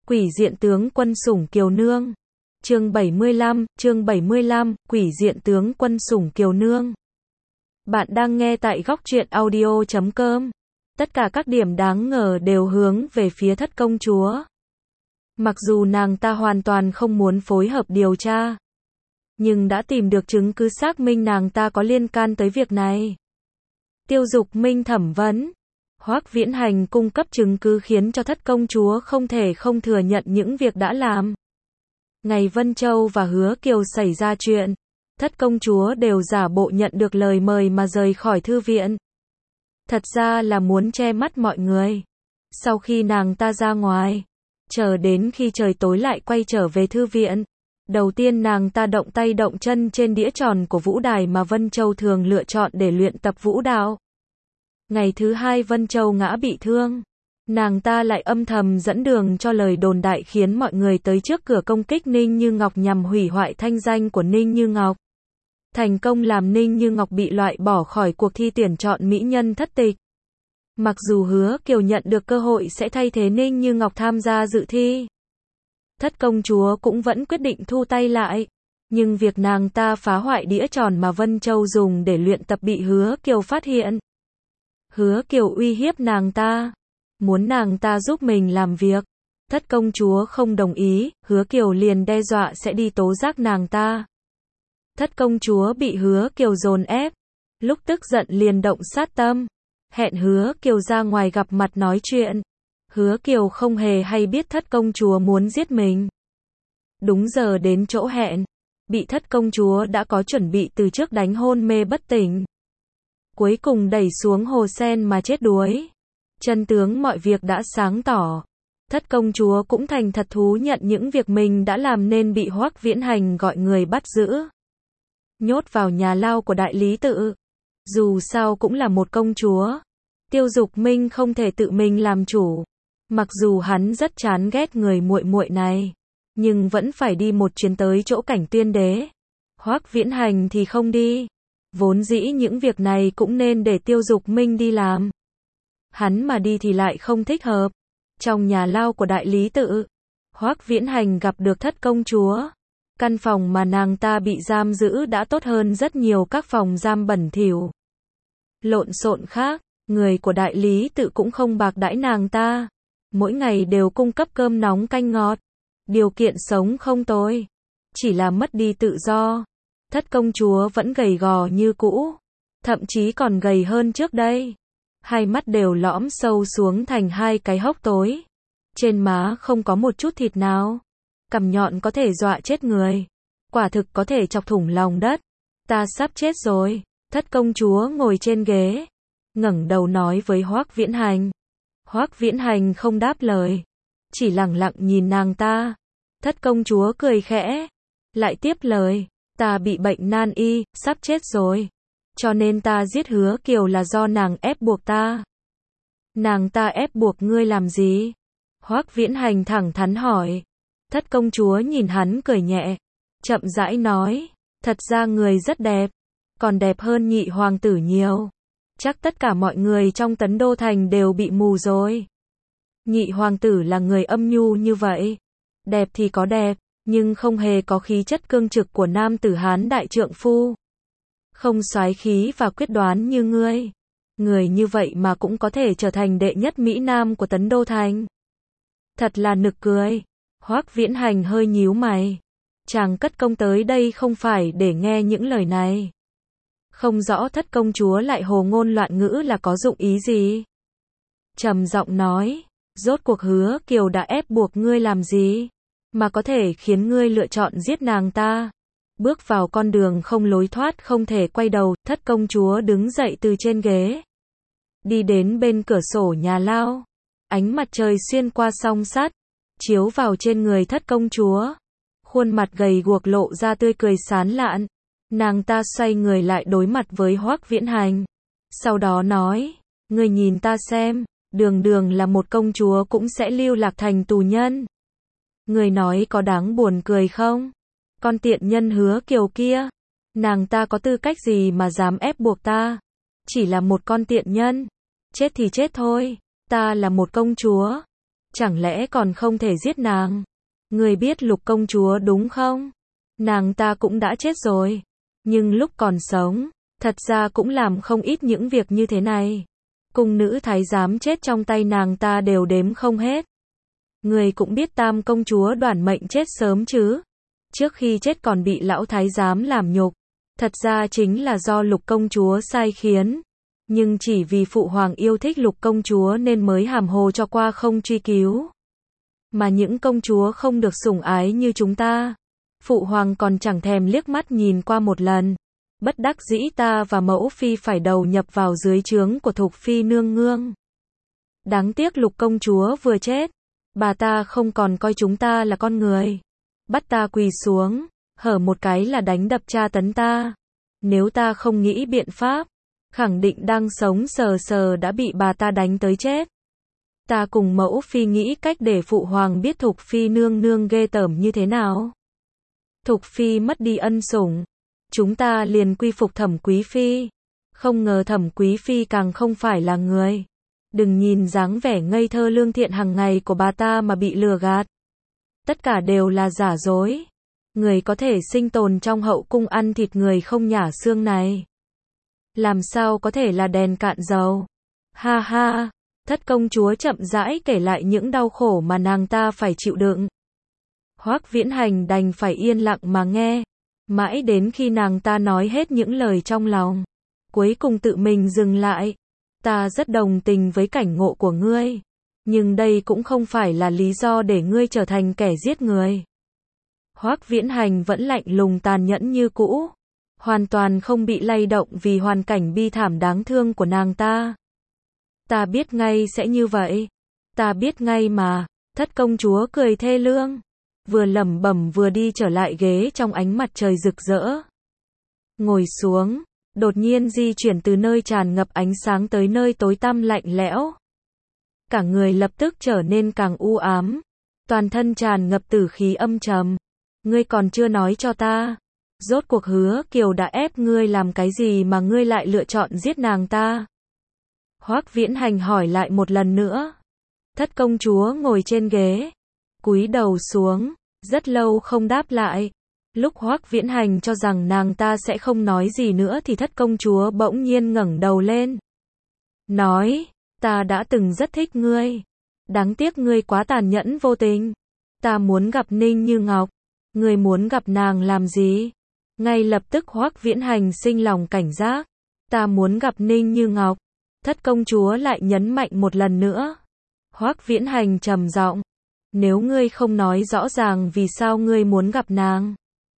Quỷ diện tướng quân sủng Kiều Nương. Chương 75, Quỷ diện tướng quân sủng Kiều Nương. Bạn đang nghe tại góc truyện audio.com. Tất cả các điểm đáng ngờ đều hướng về phía Thất công chúa. Mặc dù nàng ta hoàn toàn không muốn phối hợp điều tra, nhưng đã tìm được chứng cứ xác minh nàng ta có liên can tới việc này. Tiêu Dục Minh thẩm vấn. Hoắc Viễn Hành cung cấp chứng cứ khiến cho Thất công chúa không thể không thừa nhận những việc đã làm. Ngày Vân Châu và Hứa Kiều xảy ra chuyện, Thất công chúa đều giả bộ nhận được lời mời mà rời khỏi thư viện. Thật ra là muốn che mắt mọi người. Sau khi nàng ta ra ngoài, chờ đến khi trời tối lại quay trở về thư viện. Đầu tiên nàng ta động tay động chân trên đĩa tròn của vũ đài mà Vân Châu thường lựa chọn để luyện tập vũ đạo. Ngày thứ hai Vân Châu ngã bị thương, nàng ta lại âm thầm dẫn đường cho lời đồn đại khiến mọi người tới trước cửa công kích Ninh Như Ngọc nhằm hủy hoại thanh danh của Ninh Như Ngọc. Thành công làm Ninh Như Ngọc bị loại bỏ khỏi cuộc thi tuyển chọn mỹ nhân thất tịch. Mặc dù Hứa Kiều nhận được cơ hội sẽ thay thế Ninh Như Ngọc tham gia dự thi, Thất công chúa cũng vẫn quyết định thu tay lại. Nhưng việc nàng ta phá hoại đĩa tròn mà Vân Châu dùng để luyện tập bị Hứa Kiều phát hiện. Hứa Kiều uy hiếp nàng ta, muốn nàng ta giúp mình làm việc. Thất công chúa không đồng ý, Hứa Kiều liền đe dọa sẽ đi tố giác nàng ta. Thất công chúa bị Hứa Kiều dồn ép, lúc tức giận liền động sát tâm, hẹn Hứa Kiều ra ngoài gặp mặt nói chuyện. Hứa Kiều không hề hay biết Thất công chúa muốn giết mình. Đúng giờ đến chỗ hẹn, bị Thất công chúa đã có chuẩn bị từ trước đánh hôn mê bất tỉnh. Cuối cùng đẩy xuống hồ sen mà chết đuối. Chân tướng mọi việc đã sáng tỏ. Thất công chúa cũng thành thật thú nhận những việc mình đã làm nên bị Hoắc Viễn Hành gọi người bắt giữ, nhốt vào nhà lao của đại lý tự. Dù sao cũng là một công chúa, Tiêu Dục Minh không thể tự mình làm chủ. Mặc dù hắn rất chán ghét người muội muội này, nhưng vẫn phải đi một chuyến tới chỗ Cảnh Tuyên Đế. Hoắc Viễn Hành thì không đi. Vốn dĩ những việc này cũng nên để Tiêu Dục Minh đi làm. Hắn mà đi thì lại không thích hợp. Trong nhà lao của đại lý tự, Hoắc Viễn Hành gặp được Thất công chúa. Căn phòng mà nàng ta bị giam giữ đã tốt hơn rất nhiều các phòng giam bẩn thỉu, lộn xộn khác. Người của đại lý tự cũng không bạc đãi nàng ta. Mỗi ngày đều cung cấp cơm nóng canh ngọt. Điều kiện sống không tồi, chỉ là mất đi tự do. Thất công chúa vẫn gầy gò như cũ, thậm chí còn gầy hơn trước đây. Hai mắt đều lõm sâu xuống thành hai cái hốc tối. Trên má không có một chút thịt nào. Cằm nhọn có thể dọa chết người. Quả thực có thể chọc thủng lòng đất. Ta sắp chết rồi. Thất công chúa ngồi trên ghế, ngẩng đầu nói với Hoắc Viễn Hành. Hoắc Viễn Hành không đáp lời, chỉ lẳng lặng nhìn nàng ta. Thất công chúa cười khẽ, lại tiếp lời. Ta bị bệnh nan y, sắp chết rồi. Cho nên ta giết Hứa Kiều là do nàng ép buộc ta. Nàng ta ép buộc ngươi làm gì? Hoắc Viễn Hành thẳng thắn hỏi. Thất công chúa nhìn hắn cười nhẹ, chậm rãi nói. Thật ra người rất đẹp, còn đẹp hơn nhị hoàng tử nhiều. Chắc tất cả mọi người trong Tấn Đô Thành đều bị mù rồi. Nhị hoàng tử là người âm nhu như vậy. Đẹp thì có đẹp, nhưng không hề có khí chất cương trực của nam tử Hán đại trượng phu. Không soái khí và quyết đoán như ngươi. Người như vậy mà cũng có thể trở thành đệ nhất Mỹ Nam của Tấn Đô Thành. Thật là nực cười. Hoắc Viễn Hành hơi nhíu mày. Chàng cất công tới đây không phải để nghe những lời này. Không rõ Thất công chúa lại hồ ngôn loạn ngữ là có dụng ý gì. Trầm giọng nói. Rốt cuộc Hứa Kiều đã ép buộc ngươi làm gì mà có thể khiến ngươi lựa chọn giết nàng ta? Bước vào con đường không lối thoát không thể quay đầu. Thất công chúa đứng dậy từ trên ghế, đi đến bên cửa sổ nhà lao. Ánh mặt trời xuyên qua song sắt, chiếu vào trên người Thất công chúa. Khuôn mặt gầy guộc lộ ra tươi cười sán lạn. Nàng ta xoay người lại đối mặt với Hoắc Viễn Hành. Sau đó nói. Ngươi nhìn ta xem, đường đường là một công chúa cũng sẽ lưu lạc thành tù nhân. Ngươi nói có đáng buồn cười không? Con tiện nhân Hứa Kiều kia, nàng ta có tư cách gì mà dám ép buộc ta? Chỉ là một con tiện nhân. Chết thì chết thôi. Ta là một công chúa, chẳng lẽ còn không thể giết nàng? Ngươi biết Lục công chúa đúng không? Nàng ta cũng đã chết rồi, nhưng lúc còn sống, thật ra cũng làm không ít những việc như thế này. Cung nữ thái giám chết trong tay nàng ta đều đếm không hết. Ngươi cũng biết Tam công chúa Đoản Mệnh chết sớm chứ? Trước khi chết còn bị lão thái giám làm nhục. Thật ra chính là do Lục công chúa sai khiến. Nhưng chỉ vì phụ hoàng yêu thích Lục công chúa nên mới hàm hồ cho qua không truy cứu. Mà những công chúa không được sủng ái như chúng ta, phụ hoàng còn chẳng thèm liếc mắt nhìn qua một lần. Bất đắc dĩ ta và mẫu phi phải đầu nhập vào dưới trướng của Thục phi nương nương. Đáng tiếc Lục công chúa vừa chết, bà ta không còn coi chúng ta là con người. Bắt ta quỳ xuống, hở một cái là đánh đập tra tấn ta. Nếu ta không nghĩ biện pháp, khẳng định đang sống sờ sờ đã bị bà ta đánh tới chết. Ta cùng mẫu phi nghĩ cách để phụ hoàng biết Thục phi nương nương ghê tởm như thế nào. Thục phi mất đi ân sủng, chúng ta liền quy phục Thẩm quý phi. Không ngờ Thẩm quý phi càng không phải là người. Đừng nhìn dáng vẻ ngây thơ lương thiện hàng ngày của bà ta mà bị lừa gạt. Tất cả đều là giả dối. Người có thể sinh tồn trong hậu cung ăn thịt người không nhả xương này, làm sao có thể là đèn cạn dầu. Ha ha. Thất công chúa chậm rãi kể lại những đau khổ mà nàng ta phải chịu đựng. Hoắc Viễn Hành đành phải yên lặng mà nghe, mãi đến khi nàng ta nói hết những lời trong lòng, cuối cùng tự mình dừng lại. Ta rất đồng tình với cảnh ngộ của ngươi, nhưng đây cũng không phải là lý do để ngươi trở thành kẻ giết người. Hoắc Viễn Hành vẫn lạnh lùng tàn nhẫn như cũ, hoàn toàn không bị lay động vì hoàn cảnh bi thảm đáng thương của nàng ta. Ta biết ngay sẽ như vậy. Ta biết ngay mà. Thất công chúa cười thê lương, vừa lẩm bẩm vừa đi trở lại ghế trong ánh mặt trời rực rỡ. Ngồi xuống, đột nhiên di chuyển từ nơi tràn ngập ánh sáng tới nơi tối tăm lạnh lẽo. Cả người lập tức trở nên càng u ám, toàn thân tràn ngập tử khí âm trầm. Ngươi còn chưa nói cho ta, rốt cuộc Hứa Kiều đã ép ngươi làm cái gì mà ngươi lại lựa chọn giết nàng ta? Hoắc Viễn Hành hỏi lại một lần nữa. Thất công chúa ngồi trên ghế, cúi đầu xuống, rất lâu không đáp lại. Lúc Hoắc Viễn Hành cho rằng nàng ta sẽ không nói gì nữa thì thất công chúa bỗng nhiên ngẩng đầu lên. Nói, ta đã từng rất thích ngươi. Đáng tiếc ngươi quá tàn nhẫn vô tình. Ta muốn gặp Ninh Như Ngọc. Ngươi muốn gặp nàng làm gì? Ngay lập tức Hoắc Viễn Hành sinh lòng cảnh giác. Ta muốn gặp Ninh Như Ngọc. Thất công chúa lại nhấn mạnh một lần nữa. Hoắc Viễn Hành trầm giọng. Nếu ngươi không nói rõ ràng vì sao ngươi muốn gặp nàng,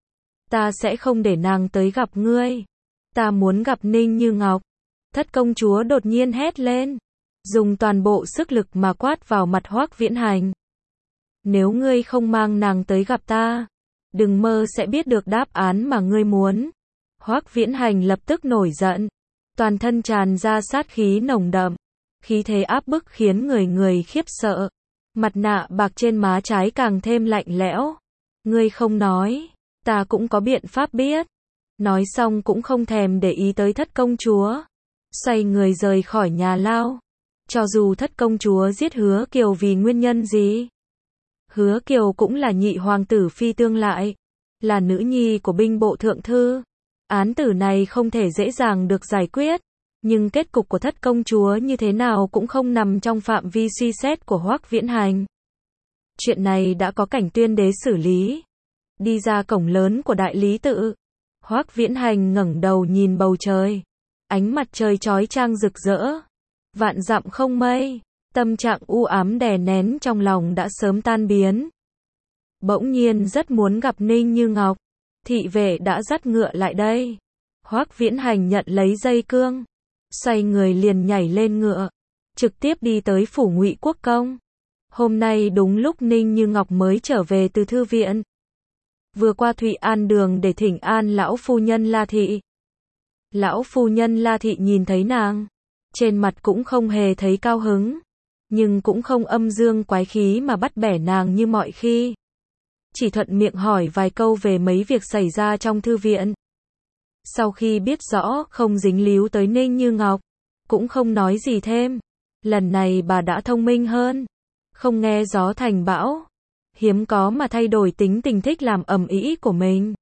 ta sẽ không để nàng tới gặp ngươi. Ta muốn gặp Ninh Như Ngọc. Thất công chúa đột nhiên hét lên, dùng toàn bộ sức lực mà quát vào mặt Hoắc Viễn Hành. Nếu ngươi không mang nàng tới gặp ta, đừng mơ sẽ biết được đáp án mà ngươi muốn. Hoắc Viễn Hành lập tức nổi giận, toàn thân tràn ra sát khí nồng đậm, khí thế áp bức khiến người người khiếp sợ. Mặt nạ bạc trên má trái càng thêm lạnh lẽo. Ngươi không nói, ta cũng có biện pháp biết. Nói xong cũng không thèm để ý tới thất công chúa, xoay người rời khỏi nhà lao. Cho dù thất công chúa giết Hứa Kiều vì nguyên nhân gì, Hứa Kiều cũng là nhị hoàng tử phi tương lại, là nữ nhi của binh bộ thượng thư. Án tử này không thể dễ dàng được giải quyết, nhưng kết cục của thất công chúa như thế nào cũng không nằm trong phạm vi suy xét của Hoắc Viễn Hành. Chuyện này đã có Cảnh Tuyên Đế xử lý. Đi ra cổng lớn của đại lý tự, Hoắc Viễn Hành ngẩng đầu nhìn bầu trời. Ánh mặt trời chói chang rực rỡ, vạn dặm không mây, tâm trạng u ám đè nén trong lòng đã sớm tan biến. Bỗng nhiên rất muốn gặp Ninh Như Ngọc. Thị vệ đã dắt ngựa lại đây. Hoắc Viễn Hành nhận lấy dây cương, xoay người liền nhảy lên ngựa, trực tiếp đi tới phủ Ngụy Quốc công. Hôm nay đúng lúc Ninh Như Ngọc mới trở về từ thư viện, vừa qua Thụy An đường để thỉnh an lão phu nhân La Thị. Lão phu nhân La Thị nhìn thấy nàng, trên mặt cũng không hề thấy cao hứng, nhưng cũng không âm dương quái khí mà bắt bẻ nàng như mọi khi. Chỉ thuận miệng hỏi vài câu về mấy việc xảy ra trong thư viện. Sau khi biết rõ không dính líu tới Ninh Như Ngọc, cũng không nói gì thêm. Lần này bà đã thông minh hơn, không nghe gió thành bão, hiếm có mà thay đổi tính tình thích làm ầm ĩ của mình.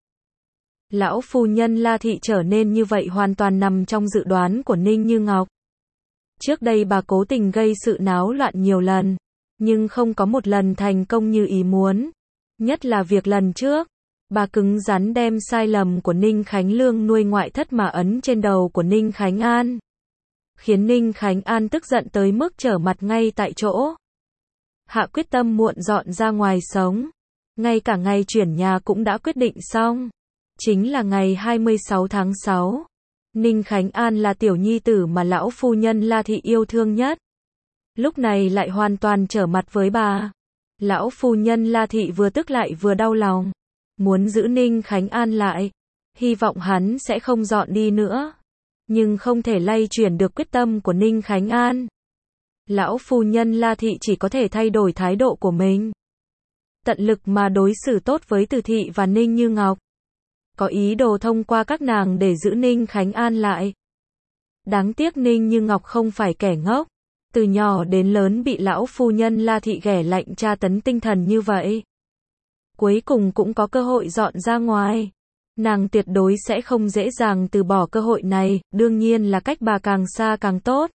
Lão phu nhân La Thị trở nên như vậy hoàn toàn nằm trong dự đoán của Ninh Như Ngọc. Trước đây bà cố tình gây sự náo loạn nhiều lần, nhưng không có một lần thành công như ý muốn. Nhất là việc lần trước, bà cứng rắn đem sai lầm của Ninh Khánh Lương nuôi ngoại thất mà ấn trên đầu của Ninh Khánh An, khiến Ninh Khánh An tức giận tới mức trở mặt ngay tại chỗ. Hạ quyết tâm muộn dọn ra ngoài sống. Ngay cả ngày chuyển nhà cũng đã quyết định xong. Chính là ngày 26 tháng 6. Ninh Khánh An là tiểu nhi tử mà lão phu nhân La Thị yêu thương nhất. Lúc này lại hoàn toàn trở mặt với bà. Lão phu nhân La Thị vừa tức lại vừa đau lòng. Muốn giữ Ninh Khánh An lại. Hy vọng hắn sẽ không dọn đi nữa. Nhưng không thể lay chuyển được quyết tâm của Ninh Khánh An. Lão phu nhân La Thị chỉ có thể thay đổi thái độ của mình. Tận lực mà đối xử tốt với Từ Thị và Ninh Như Ngọc. Có ý đồ thông qua các nàng để giữ Ninh Khánh An lại. Đáng tiếc Ninh Như Ngọc không phải kẻ ngốc. Từ nhỏ đến lớn bị lão phu nhân La Thị ghẻ lạnh tra tấn tinh thần như vậy. Cuối cùng cũng có cơ hội dọn ra ngoài. Nàng tuyệt đối sẽ không dễ dàng từ bỏ cơ hội này, đương nhiên là cách bà càng xa càng tốt.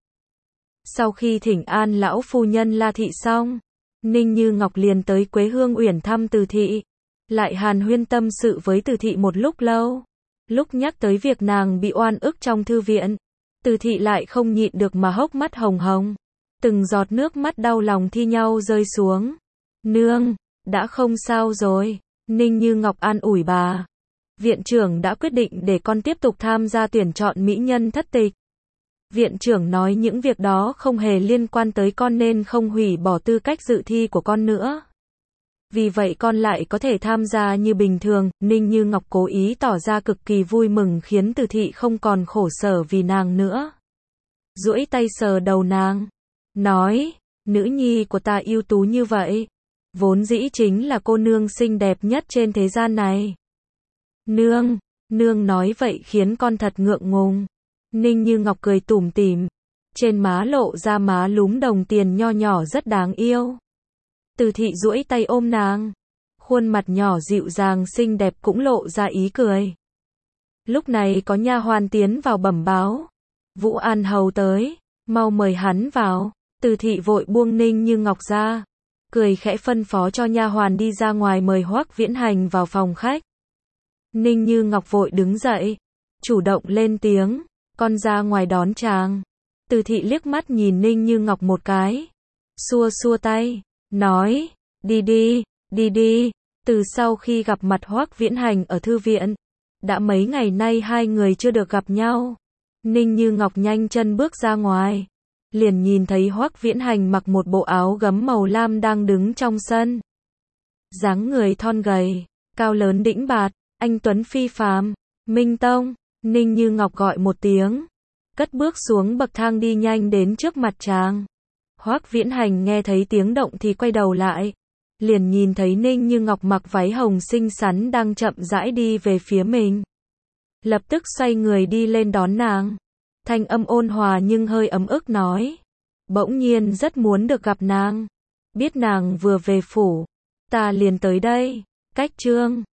Sau khi thỉnh an lão phu nhân La Thị xong, Ninh Như Ngọc liền tới Quế Hương Uyển thăm Từ Thị. Lại hàn huyên tâm sự với Từ Thị một lúc lâu. Lúc nhắc tới việc nàng bị oan ức trong thư viện, Từ Thị lại không nhịn được mà hốc mắt hồng hồng. Từng giọt nước mắt đau lòng thi nhau rơi xuống. Nương, đã không sao rồi. Ninh Như Ngọc an ủi bà. Viện trưởng đã quyết định để con tiếp tục tham gia tuyển chọn mỹ nhân thất tịch. Viện trưởng nói những việc đó không hề liên quan tới con nên không hủy bỏ tư cách dự thi của con nữa. Vì vậy con lại có thể tham gia như bình thường. Ninh Như Ngọc cố ý tỏ ra cực kỳ vui mừng khiến Từ Thị không còn khổ sở vì nàng nữa. Duỗi tay sờ đầu nàng, nói, nữ nhi của ta ưu tú như vậy, vốn dĩ chính là cô nương xinh đẹp nhất trên thế gian này. Nương nói vậy khiến con thật ngượng ngùng. Ninh Như Ngọc cười tủm tỉm, trên má lộ ra má lúm đồng tiền nho nhỏ rất đáng yêu. Từ Thị duỗi tay ôm nàng, khuôn mặt nhỏ dịu dàng xinh đẹp cũng lộ ra ý cười. Lúc này có nha hoàn tiến vào bẩm báo, Vũ An Hầu tới, mau mời hắn vào. Từ Thị vội buông Ninh Như Ngọc ra, cười khẽ phân phó cho nha hoàn đi ra ngoài mời Hoắc Viễn Hành vào phòng khách. Ninh Như Ngọc vội đứng dậy, chủ động lên tiếng, con ra ngoài đón chàng. Từ Thị liếc mắt nhìn Ninh Như Ngọc một cái, xua xua tay, nói, đi đi. Từ sau khi gặp mặt Hoắc Viễn Hành ở thư viện, đã mấy ngày nay hai người chưa được gặp nhau. Ninh Như Ngọc nhanh chân bước ra ngoài, liền nhìn thấy Hoắc Viễn Hành mặc một bộ áo gấm màu lam đang đứng trong sân. Dáng người thon gầy, cao lớn đĩnh bạt, anh tuấn phi phàm. Minh Tông. Ninh Như Ngọc gọi một tiếng, cất bước xuống bậc thang đi nhanh đến trước mặt chàng. Hoắc Viễn Hành nghe thấy tiếng động thì quay đầu lại, liền nhìn thấy Ninh Như Ngọc mặc váy hồng xinh xắn đang chậm rãi đi về phía mình. Lập tức xoay người đi lên đón nàng. Thanh âm ôn hòa nhưng hơi ấm ức nói, bỗng nhiên rất muốn được gặp nàng. Biết nàng vừa về phủ, ta liền tới đây. Cách chương